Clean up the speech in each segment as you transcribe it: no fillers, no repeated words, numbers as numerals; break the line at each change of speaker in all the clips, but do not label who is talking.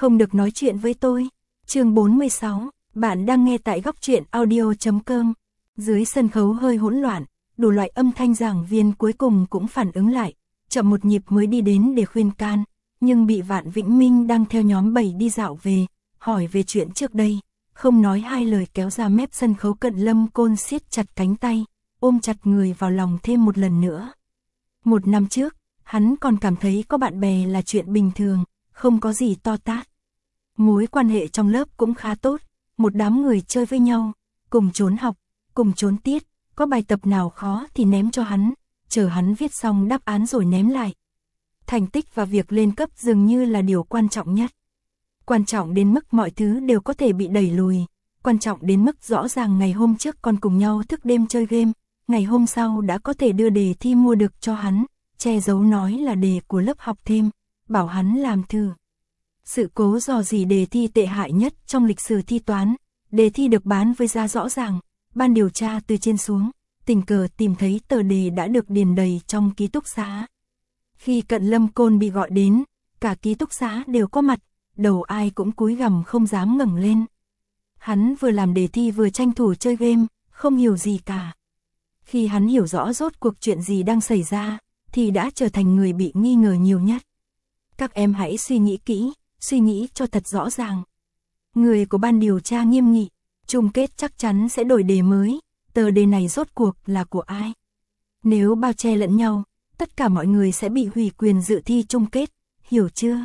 Không được nói chuyện với tôi. Chương 46, bạn đang nghe tại góc truyện audio.com. Dưới sân khấu hơi hỗn loạn, đủ loại âm thanh giảng viên cuối cùng cũng phản ứng lại, chậm một nhịp mới đi đến để khuyên can, nhưng bị Vạn Vĩnh Minh đang theo nhóm 7 đi dạo về, hỏi về chuyện trước đây, không nói hai lời kéo ra mép sân khấu. Cận Lâm Côn siết chặt cánh tay, ôm chặt người vào lòng thêm một lần nữa. Một năm trước, hắn còn cảm thấy có bạn bè là chuyện bình thường, không có gì to tát. Mối quan hệ trong lớp cũng khá tốt, một đám người chơi với nhau, cùng trốn học, cùng trốn tiết, có bài tập nào khó thì ném cho hắn, chờ hắn viết xong đáp án rồi ném lại. Thành tích và việc lên cấp dường như là điều quan trọng nhất. Quan trọng đến mức mọi thứ đều có thể bị đẩy lùi, quan trọng đến mức rõ ràng ngày hôm trước còn cùng nhau thức đêm chơi game, ngày hôm sau đã có thể đưa đề thi mua được cho hắn, che giấu nói là đề của lớp học thêm, bảo hắn làm thử. Sự cố dò dỉ đề thi tệ hại nhất trong lịch sử thi toán, đề thi được bán với giá rõ ràng, ban điều tra từ trên xuống, tình cờ tìm thấy tờ đề đã được điền đầy trong ký túc xá. Khi Cận Lâm Côn bị gọi đến, cả ký túc xá đều có mặt, đầu ai cũng cúi gằm không dám ngẩng lên. Hắn vừa làm đề thi vừa tranh thủ chơi game, không hiểu gì cả. Khi hắn hiểu rõ rốt cuộc chuyện gì đang xảy ra, thì đã trở thành người bị nghi ngờ nhiều nhất. Các em hãy suy nghĩ kỹ, suy nghĩ cho thật rõ ràng. Người của ban điều tra nghiêm nghị, chung kết chắc chắn sẽ đổi đề mới, tờ đề này rốt cuộc là của ai? Nếu bao che lẫn nhau, tất cả mọi người sẽ bị hủy quyền dự thi chung kết, hiểu chưa?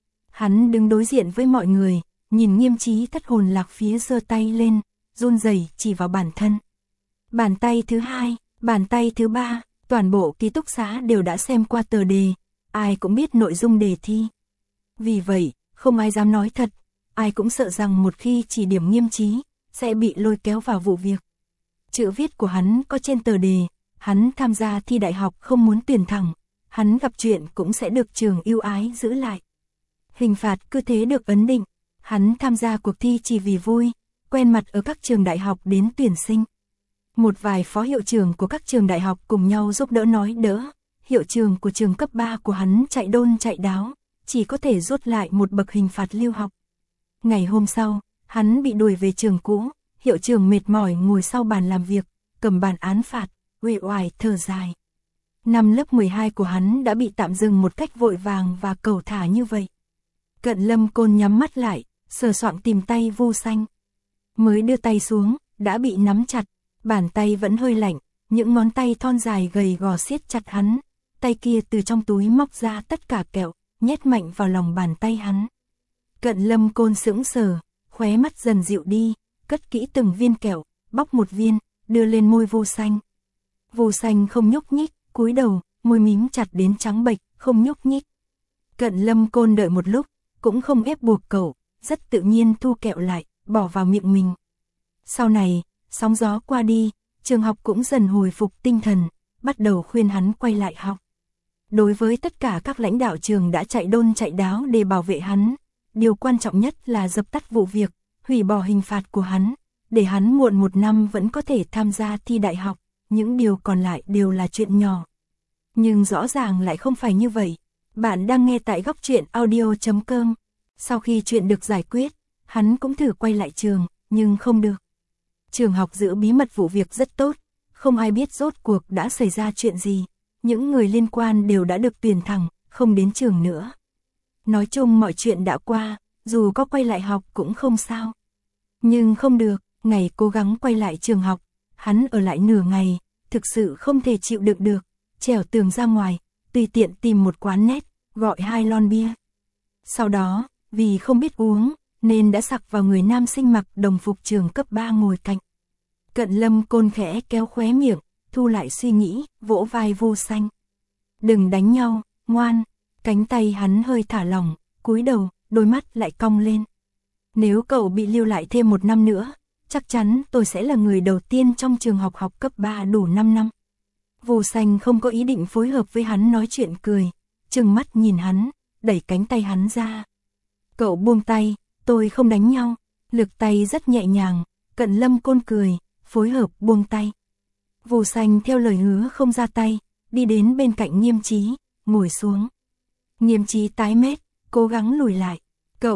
Hắn đứng đối diện với mọi người, nhìn Nghiêm Chí thất hồn lạc phía giơ tay lên, run rẩy chỉ vào bản thân. Bàn tay thứ hai, bàn tay thứ ba, toàn bộ ký túc xá đều đã xem qua tờ đề, ai cũng biết nội dung đề thi. Vì vậy, không ai dám nói thật, ai cũng sợ rằng một khi chỉ điểm Nghiêm Chí, sẽ bị lôi kéo vào vụ việc. Chữ viết của hắn có trên tờ đề, hắn tham gia thi đại học không muốn tuyển thẳng, hắn gặp chuyện cũng sẽ được trường ưu ái giữ lại. Hình phạt cứ thế được ấn định, hắn tham gia cuộc thi chỉ vì vui, quen mặt ở các trường đại học đến tuyển sinh. Một vài phó hiệu trưởng của các trường đại học cùng nhau giúp đỡ nói đỡ, hiệu trưởng của trường cấp 3 của hắn chạy đôn chạy đáo, chỉ có thể rút lại một bậc hình phạt lưu học. Ngày hôm sau, hắn bị đuổi về trường cũ, hiệu trưởng mệt mỏi ngồi sau bàn làm việc, cầm bản án phạt, uể oải thở dài. Năm lớp 12 của hắn đã bị tạm dừng một cách vội vàng và cẩu thả như vậy. Cận Lâm Côn nhắm mắt lại, sờ soạng tìm tay Vu Xanh. Mới đưa tay xuống, đã bị nắm chặt, bàn tay vẫn hơi lạnh, những ngón tay thon dài gầy gò siết chặt hắn, tay kia từ trong túi móc ra tất cả kẹo, nhét mạnh vào lòng bàn tay hắn. Cận Lâm Côn sững sờ, khóe mắt dần dịu đi, cất kỹ từng viên kẹo, bóc một viên, đưa lên môi Vu Xanh. Vu Xanh không nhúc nhích, cúi đầu, môi mím chặt đến trắng bệch, không nhúc nhích. Cận Lâm Côn đợi một lúc, cũng không ép buộc cậu, rất tự nhiên thu kẹo lại, bỏ vào miệng mình. Sau này, sóng gió qua đi, trường học cũng dần hồi phục tinh thần, bắt đầu khuyên hắn quay lại học. Đối với tất cả các lãnh đạo trường đã chạy đôn chạy đáo để bảo vệ hắn, điều quan trọng nhất là dập tắt vụ việc, hủy bỏ hình phạt của hắn, để hắn muộn một năm vẫn có thể tham gia thi đại học, những điều còn lại đều là chuyện nhỏ. Nhưng rõ ràng lại không phải như vậy. Bạn đang nghe tại góc truyện audio.com. Sau khi chuyện được giải quyết, hắn cũng thử quay lại trường, nhưng không được. Trường học giữ bí mật vụ việc rất tốt, không ai biết rốt cuộc đã xảy ra chuyện gì. Những người liên quan đều đã được tuyển thẳng, không đến trường nữa. Nói chung mọi chuyện đã qua, dù có quay lại học cũng không sao. Nhưng không được, ngày cố gắng quay lại trường học, hắn ở lại nửa ngày, thực sự không thể chịu đựng được, trèo tường ra ngoài, tùy tiện tìm một quán net, gọi 2 lon bia. Sau đó, vì không biết uống, nên đã sặc vào người nam sinh mặc đồng phục trường cấp 3 ngồi cạnh. Cận Lâm Côn khẽ kéo khóe miệng, thu lại suy nghĩ, vỗ vai Vu Xanh. Đừng đánh nhau, ngoan. Cánh tay hắn hơi thả lỏng, cúi đầu, đôi mắt lại cong lên. Nếu cậu bị lưu lại thêm 1 năm nữa, chắc chắn tôi sẽ là người đầu tiên trong trường học cấp 3 đủ 5 năm. Vu Xanh không có ý định phối hợp với hắn nói chuyện cười, trừng mắt nhìn hắn, đẩy cánh tay hắn ra. Cậu buông tay, tôi không đánh nhau. Lực tay rất nhẹ nhàng, Cận Lâm Côn cười, phối hợp buông tay. Vu Xanh theo lời hứa không ra tay, đi đến bên cạnh Nghiêm Chí, ngồi xuống. Nghiêm Chí tái mét, cố gắng lùi lại. Cậu,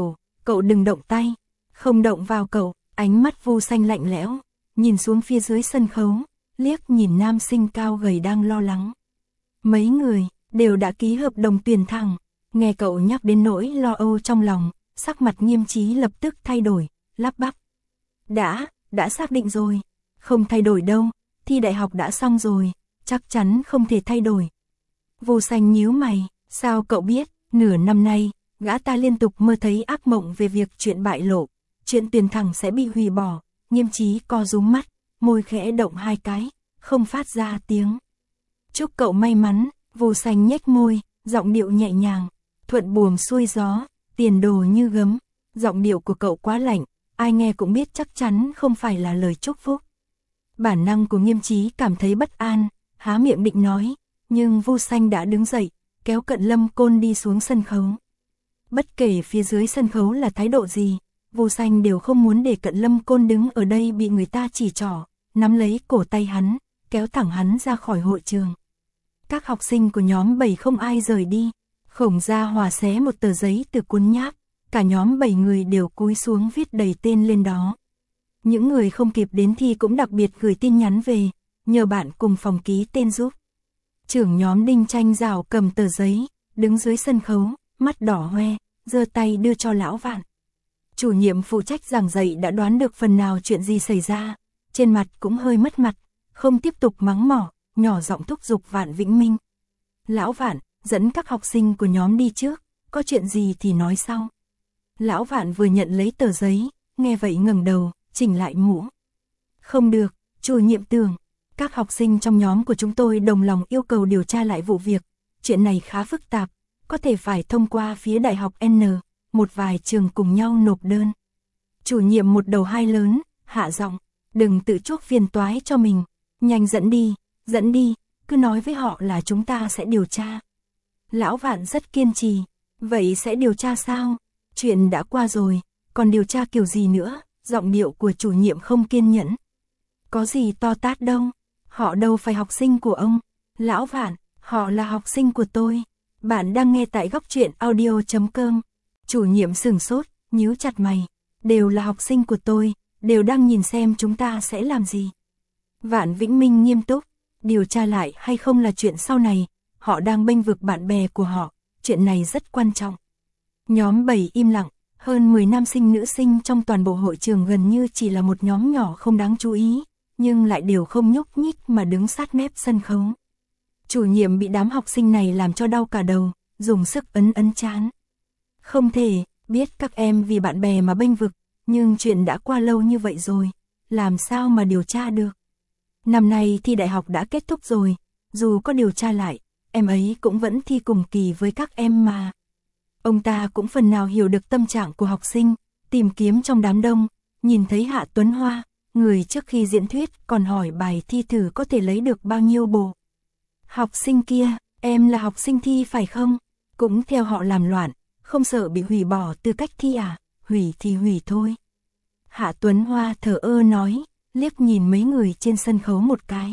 cậu đừng động tay, không động vào cậu. Ánh mắt Vu Xanh lạnh lẽo, nhìn xuống phía dưới sân khấu, liếc nhìn nam sinh cao gầy đang lo lắng. Mấy người đều đã ký hợp đồng tuyển thẳng, nghe cậu nhắc đến nỗi lo âu trong lòng, sắc mặt Nghiêm Chí lập tức thay đổi, lắp bắp. Đã xác định rồi, không thay đổi đâu, thi đại học đã xong rồi, chắc chắn không thể thay đổi. Vu Xanh nhíu mày, sao cậu biết, nửa năm nay, gã ta liên tục mơ thấy ác mộng về việc chuyện bại lộ, chuyện tuyển thẳng sẽ bị hủy bỏ. Nghiêm Chí co rúm mắt, môi khẽ động hai cái, không phát ra tiếng. Chúc cậu may mắn, Vu Xanh nhếch môi, giọng điệu nhẹ nhàng, thuận buồm xuôi gió, tiền đồ như gấm. Giọng điệu của cậu quá lạnh, ai nghe cũng biết chắc chắn không phải là lời chúc phúc. Bản năng của Nghiêm Chí cảm thấy bất an, há miệng định nói, nhưng Vu Xanh đã đứng dậy, kéo Cận Lâm Côn đi xuống sân khấu. Bất kể phía dưới sân khấu là thái độ gì, Vu Xanh đều không muốn để Cận Lâm Côn đứng ở đây bị người ta chỉ trỏ, nắm lấy cổ tay hắn, kéo thẳng hắn ra khỏi hội trường. Các học sinh của nhóm 7 không ai rời đi, Khổng Gia Hòa xé một tờ giấy từ cuốn nháp, cả nhóm 7 người đều cúi xuống viết đầy tên lên đó. Những người không kịp đến thi cũng đặc biệt gửi tin nhắn về, nhờ bạn cùng phòng ký tên giúp. Trưởng nhóm Đinh Tranh Giảo cầm tờ giấy, đứng dưới sân khấu, mắt đỏ hoe, giơ tay đưa cho Lão Vạn. Chủ nhiệm phụ trách giảng dạy đã đoán được phần nào chuyện gì xảy ra, trên mặt cũng hơi mất mặt, không tiếp tục mắng mỏ, nhỏ giọng thúc giục Vạn Vĩnh Minh. Lão Vạn, dẫn các học sinh của nhóm đi trước, có chuyện gì thì nói sau. Lão Vạn vừa nhận lấy tờ giấy, nghe vậy ngẩng đầu, chỉnh lại mũ. Không được, chủ nhiệm Tường, các học sinh trong nhóm của chúng tôi đồng lòng yêu cầu điều tra lại vụ việc, chuyện này khá phức tạp, có thể phải thông qua phía Đại học N, một vài trường cùng nhau nộp đơn. Chủ nhiệm một đầu hai lớn, hạ giọng, đừng tự chuốc phiền toái cho mình, nhanh dẫn đi, cứ nói với họ là chúng ta sẽ điều tra. Lão Vạn rất kiên trì, vậy sẽ điều tra sao? Chuyện đã qua rồi, còn điều tra kiểu gì nữa? Giọng điệu của chủ nhiệm không kiên nhẫn. Có gì to tát đâu, họ đâu phải học sinh của ông. Lão Vạn, họ là học sinh của tôi. Bạn đang nghe tại góc truyện audio.com. Chủ nhiệm sửng sốt, nhíu chặt mày. Đều là học sinh của tôi, đều đang nhìn xem chúng ta sẽ làm gì. Vạn Vĩnh Minh nghiêm túc, điều tra lại hay không là chuyện sau này, họ đang bênh vực bạn bè của họ, chuyện này rất quan trọng. Nhóm 7 im lặng, hơn 10 nam sinh nữ sinh trong toàn bộ hội trường gần như chỉ là một nhóm nhỏ không đáng chú ý, nhưng lại đều không nhúc nhích mà đứng sát mép sân khấu. Chủ nhiệm bị đám học sinh này làm cho đau cả đầu, dùng sức ấn trán. Không thể, biết các em vì bạn bè mà bênh vực, nhưng chuyện đã qua lâu như vậy rồi, làm sao mà điều tra được. Năm nay thi đại học đã kết thúc rồi, dù có điều tra lại, em ấy cũng vẫn thi cùng kỳ với các em mà. Ông ta cũng phần nào hiểu được tâm trạng của học sinh, tìm kiếm trong đám đông, nhìn thấy Hạ Tuấn Hoa, người trước khi diễn thuyết còn hỏi bài thi thử có thể lấy được bao nhiêu bộ. Học sinh kia, em là học sinh thi phải không? Cũng theo họ làm loạn, không sợ bị hủy bỏ tư cách thi à? Hủy thì hủy thôi. Hạ Tuấn Hoa thờ ơ nói, liếc nhìn mấy người trên sân khấu một cái.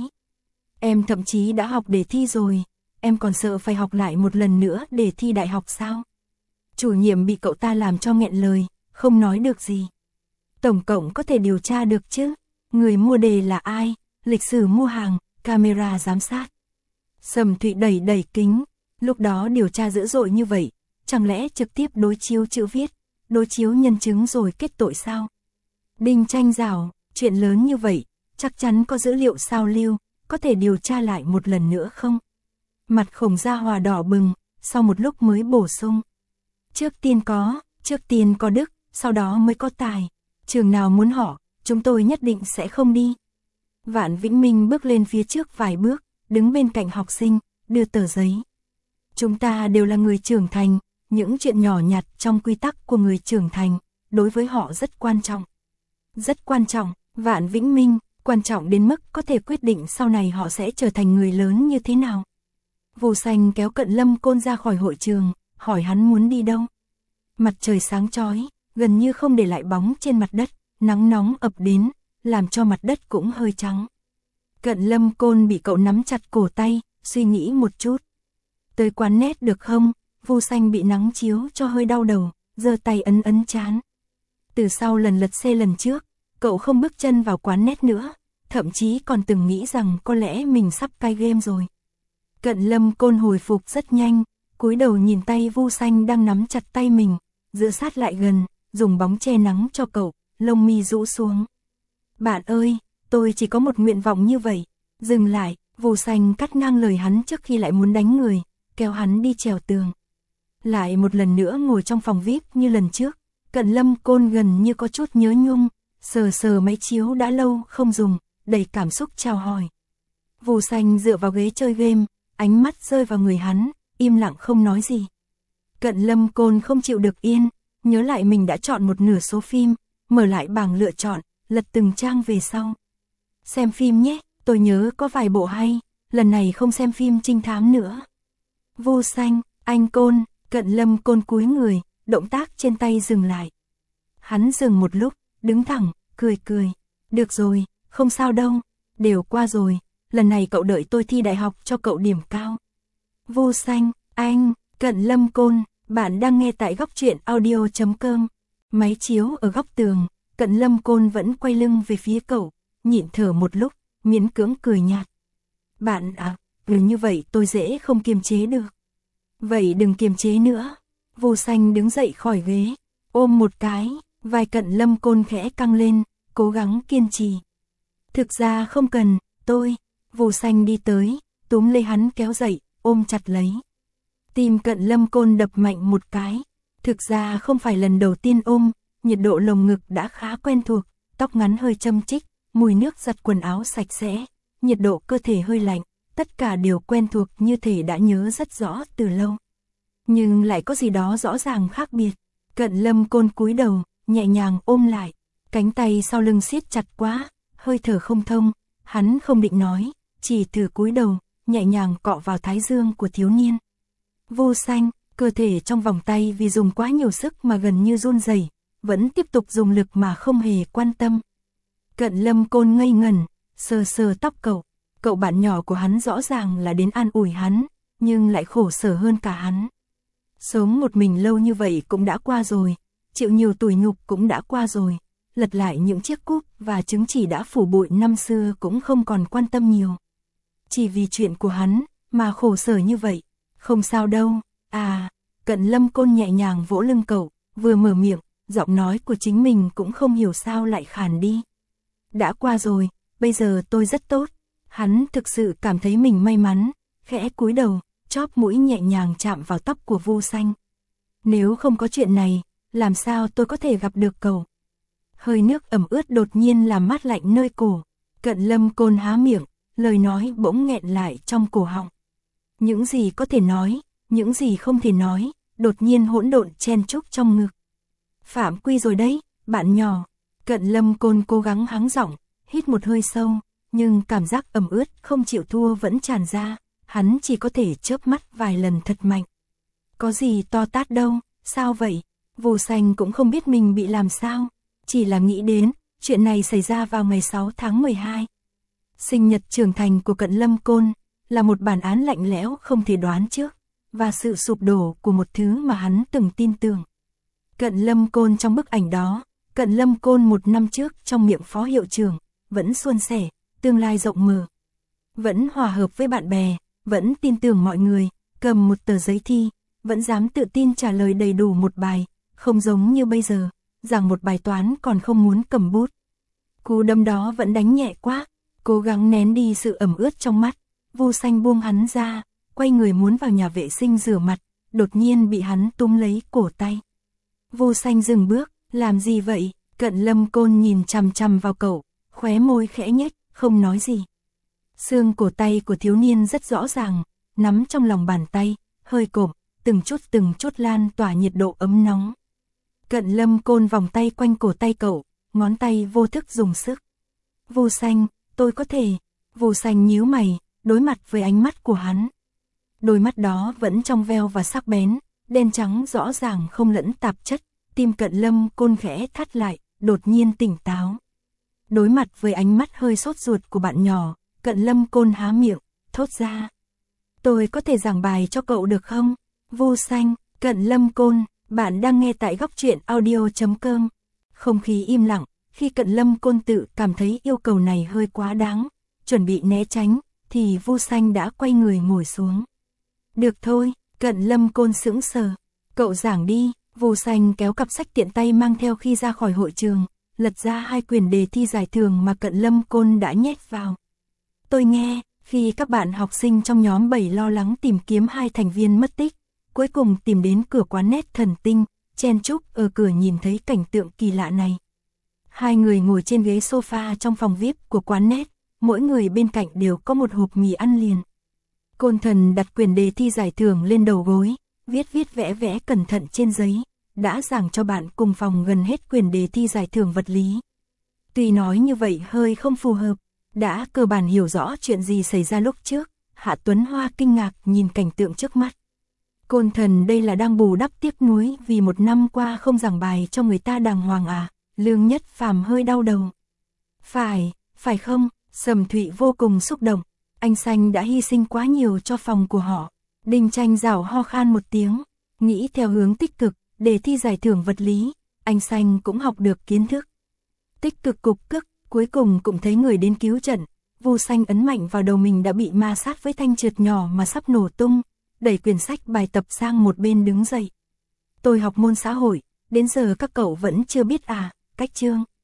Em thậm chí đã học để thi rồi, em còn sợ phải học lại một lần nữa để thi đại học sao? Chủ nhiệm bị cậu ta làm cho nghẹn lời, không nói được gì. Tổng cộng có thể điều tra được chứ? Người mua đề là ai? Lịch sử mua hàng, camera giám sát. Sầm Thụy đẩy kính, lúc đó điều tra dữ dội như vậy, chẳng lẽ trực tiếp đối chiếu chữ viết, đối chiếu nhân chứng rồi kết tội sao? Đinh Tranh Giảo, chuyện lớn như vậy, chắc chắn có dữ liệu sao lưu, có thể điều tra lại một lần nữa không? Mặt Khổng Gia Hòa đỏ bừng, sau một lúc mới bổ sung. Trước tiên có đức, sau đó mới có tài. Trường nào muốn họ, chúng tôi nhất định sẽ không đi. Vạn Vĩnh Minh bước lên phía trước vài bước, đứng bên cạnh học sinh, đưa tờ giấy. Chúng ta đều là người trưởng thành, những chuyện nhỏ nhặt trong quy tắc của người trưởng thành, đối với họ rất quan trọng. Rất quan trọng, Vạn Vĩnh Minh, quan trọng đến mức có thể quyết định sau này họ sẽ trở thành người lớn như thế nào. Vu Xanh kéo Cận Lâm Côn ra khỏi hội trường, hỏi hắn muốn đi đâu. Mặt trời sáng chói, gần như không để lại bóng trên mặt đất, nắng nóng ập đến, làm cho mặt đất cũng hơi trắng. Cận Lâm Côn bị cậu nắm chặt cổ tay, suy nghĩ một chút. Tới quán net được không? Vu Xanh bị nắng chiếu cho hơi đau đầu, giơ tay ấn trán. Từ sau lần lật xe lần trước, cậu không bước chân vào quán net nữa, thậm chí còn từng nghĩ rằng có lẽ mình sắp cai game rồi. Cận Lâm Côn hồi phục rất nhanh, cúi đầu nhìn tay Vu Xanh đang nắm chặt tay mình, dựa sát lại gần, dùng bóng che nắng cho cậu, lông mi rũ xuống. Bạn ơi, tôi chỉ có một nguyện vọng như vậy. Dừng lại, Vu Xanh cắt ngang lời hắn trước khi lại muốn đánh người, kéo hắn đi trèo tường. Lại một lần nữa ngồi trong phòng VIP như lần trước, Cận Lâm Côn gần như có chút nhớ nhung, sờ sờ máy chiếu đã lâu không dùng, đầy cảm xúc chào hỏi. Vu Xanh dựa vào ghế chơi game, ánh mắt rơi vào người hắn, im lặng không nói gì. Cận Lâm Côn không chịu được yên, nhớ lại mình đã chọn một nửa số phim, mở lại bảng lựa chọn, lật từng trang về sau. Xem phim nhé, tôi nhớ có vài bộ hay, lần này không xem phim trinh thám nữa. Vu Xanh, anh Côn, Cận Lâm Côn cúi người, động tác trên tay dừng lại. Hắn dừng một lúc, đứng thẳng, cười cười. Được rồi, không sao đâu, đều qua rồi, lần này cậu đợi tôi thi đại học cho cậu điểm cao. Vu Xanh, anh, Cận Lâm Côn, bạn đang nghe tại góc truyện audio.com. Máy chiếu ở góc tường, Cận Lâm Côn vẫn quay lưng về phía cậu, nhịn thở một lúc, miễn cưỡng cười nhạt. Bạn à, như vậy tôi dễ không kiềm chế được. Vậy đừng kiềm chế nữa. Vu Xanh đứng dậy khỏi ghế, ôm một cái, vai Cận Lâm Côn khẽ căng lên, cố gắng kiên trì. Thực ra không cần, tôi. Vu Xanh đi tới, túm lấy hắn kéo dậy, ôm chặt lấy. Tim Cận Lâm Côn đập mạnh một cái. Thực ra không phải lần đầu tiên ôm, nhiệt độ lồng ngực đã khá quen thuộc, tóc ngắn hơi châm chích, mùi nước giặt quần áo sạch sẽ, nhiệt độ cơ thể hơi lạnh, tất cả đều quen thuộc như thể đã nhớ rất rõ từ lâu. Nhưng lại có gì đó rõ ràng khác biệt. Cận Lâm Côn cúi đầu, nhẹ nhàng ôm lại, cánh tay sau lưng siết chặt quá, hơi thở không thông, hắn không định nói, chỉ thử cúi đầu, nhẹ nhàng cọ vào thái dương của thiếu niên. Vu Xanh, cơ thể trong vòng tay vì dùng quá nhiều sức mà gần như run rẩy, vẫn tiếp tục dùng lực mà không hề quan tâm. Cận Lâm Côn ngây ngẩn, sờ sờ tóc cậu bạn nhỏ của hắn rõ ràng là đến an ủi hắn, nhưng lại khổ sở hơn cả hắn. Sống một mình lâu như vậy cũng đã qua rồi, chịu nhiều tủi nhục cũng đã qua rồi, lật lại những chiếc cúp và chứng chỉ đã phủ bụi năm xưa cũng không còn quan tâm nhiều. Chỉ vì chuyện của hắn mà khổ sở như vậy, không sao đâu. À, Cận Lâm Côn nhẹ nhàng vỗ lưng cậu, vừa mở miệng, giọng nói của chính mình cũng không hiểu sao lại khàn đi. Đã qua rồi, bây giờ tôi rất tốt. Hắn thực sự cảm thấy mình may mắn, khẽ cúi đầu, chóp mũi nhẹ nhàng chạm vào tóc của Vu Xanh. Nếu không có chuyện này, làm sao tôi có thể gặp được cậu? Hơi nước ẩm ướt đột nhiên làm mát lạnh nơi cổ. Cận Lâm Côn há miệng, lời nói bỗng nghẹn lại trong cổ họng. Những gì có thể nói, những gì không thể nói, đột nhiên hỗn độn chen chúc trong ngực. Phạm quy rồi đấy, bạn nhỏ. Cận Lâm Côn cố gắng hắng giọng, hít một hơi sâu, nhưng cảm giác ẩm ướt không chịu thua vẫn tràn ra, hắn chỉ có thể chớp mắt vài lần thật mạnh. Có gì to tát đâu, sao vậy? Vu Xanh cũng không biết mình bị làm sao, chỉ là nghĩ đến, chuyện này xảy ra vào ngày 6 tháng 12. Sinh nhật trưởng thành của Cận Lâm Côn, là một bản án lạnh lẽo không thể đoán trước, và sự sụp đổ của một thứ mà hắn từng tin tưởng. Cận Lâm Côn trong bức ảnh đó, Cận Lâm Côn một năm trước trong miệng phó hiệu trưởng, vẫn suôn sẻ, tương lai rộng mở. Vẫn hòa hợp với bạn bè, vẫn tin tưởng mọi người, cầm một tờ giấy thi, vẫn dám tự tin trả lời đầy đủ một bài, không giống như bây giờ, rằng một bài toán còn không muốn cầm bút. Cú đấm đó vẫn đánh nhẹ quá, cố gắng nén đi sự ẩm ướt trong mắt. Vu Xanh buông hắn ra, quay người muốn vào nhà vệ sinh rửa mặt, đột nhiên bị hắn túm lấy cổ tay. Vu Xanh dừng bước, làm gì vậy? Cận Lâm Côn nhìn chằm chằm vào cậu, khóe môi khẽ nhếch, không nói gì. Xương cổ tay của thiếu niên rất rõ ràng, nắm trong lòng bàn tay, hơi cộm, từng chút lan tỏa nhiệt độ ấm nóng. Cận Lâm Côn vòng tay quanh cổ tay cậu, ngón tay vô thức dùng sức. Vu Xanh, tôi có thể. Vu Xanh nhíu mày, đối mặt với ánh mắt của hắn. Đôi mắt đó vẫn trong veo và sắc bén, đen trắng rõ ràng không lẫn tạp chất, tim Cận Lâm Côn khẽ thắt lại, đột nhiên tỉnh táo. Đối mặt với ánh mắt hơi sốt ruột của bạn nhỏ, Cận Lâm Côn há miệng, thốt ra. Tôi có thể giảng bài cho cậu được không? Vu Xanh, Cận Lâm Côn, bạn đang nghe tại góc truyện audio.com. Không khí im lặng, khi Cận Lâm Côn tự cảm thấy yêu cầu này hơi quá đáng, chuẩn bị né tránh, thì Vu Xanh đã quay người ngồi xuống. Được thôi, Cận Lâm Côn sững sờ. Cậu giảng đi, Vu Xanh kéo cặp sách tiện tay mang theo khi ra khỏi hội trường, lật ra 2 quyển đề thi giải thưởng mà Cận Lâm Côn đã nhét vào. Tôi nghe, khi các bạn học sinh trong nhóm 7 lo lắng tìm kiếm 2 thành viên mất tích, cuối cùng tìm đến cửa quán nét Thần Tinh, chen chúc ở cửa nhìn thấy cảnh tượng kỳ lạ này. 2 người ngồi trên ghế sofa trong phòng VIP của quán nét, mỗi người bên cạnh đều có một hộp mì ăn liền. Côn Thần đặt quyển đề thi giải thưởng lên đầu gối, viết vẽ vẽ cẩn thận trên giấy, đã giảng cho bạn cùng phòng gần hết quyển đề thi giải thưởng vật lý. Tuy nói như vậy hơi không phù hợp, đã cơ bản hiểu rõ chuyện gì xảy ra lúc trước, Hạ Tuấn Hoa kinh ngạc nhìn cảnh tượng trước mắt. Côn Thần đây là đang bù đắp tiếc nuối vì 1 năm qua không giảng bài cho người ta đàng hoàng à? Lương Nhất Phàm hơi đau đầu. Phải không? Sầm Thụy vô cùng xúc động, anh Xanh đã hy sinh quá nhiều cho phòng của họ. Đinh Tranh Giảo ho khan một tiếng, nghĩ theo hướng tích cực, đề thi giải thưởng vật lý, anh Xanh cũng học được kiến thức. Tích cực cục cức, cuối cùng cũng thấy người đến cứu trận. Vu Xanh ấn mạnh vào đầu mình đã bị ma sát với thanh trượt nhỏ mà sắp nổ tung, đẩy quyển sách bài tập sang một bên đứng dậy. Tôi học môn xã hội, đến giờ các cậu vẫn chưa biết à? Cách chương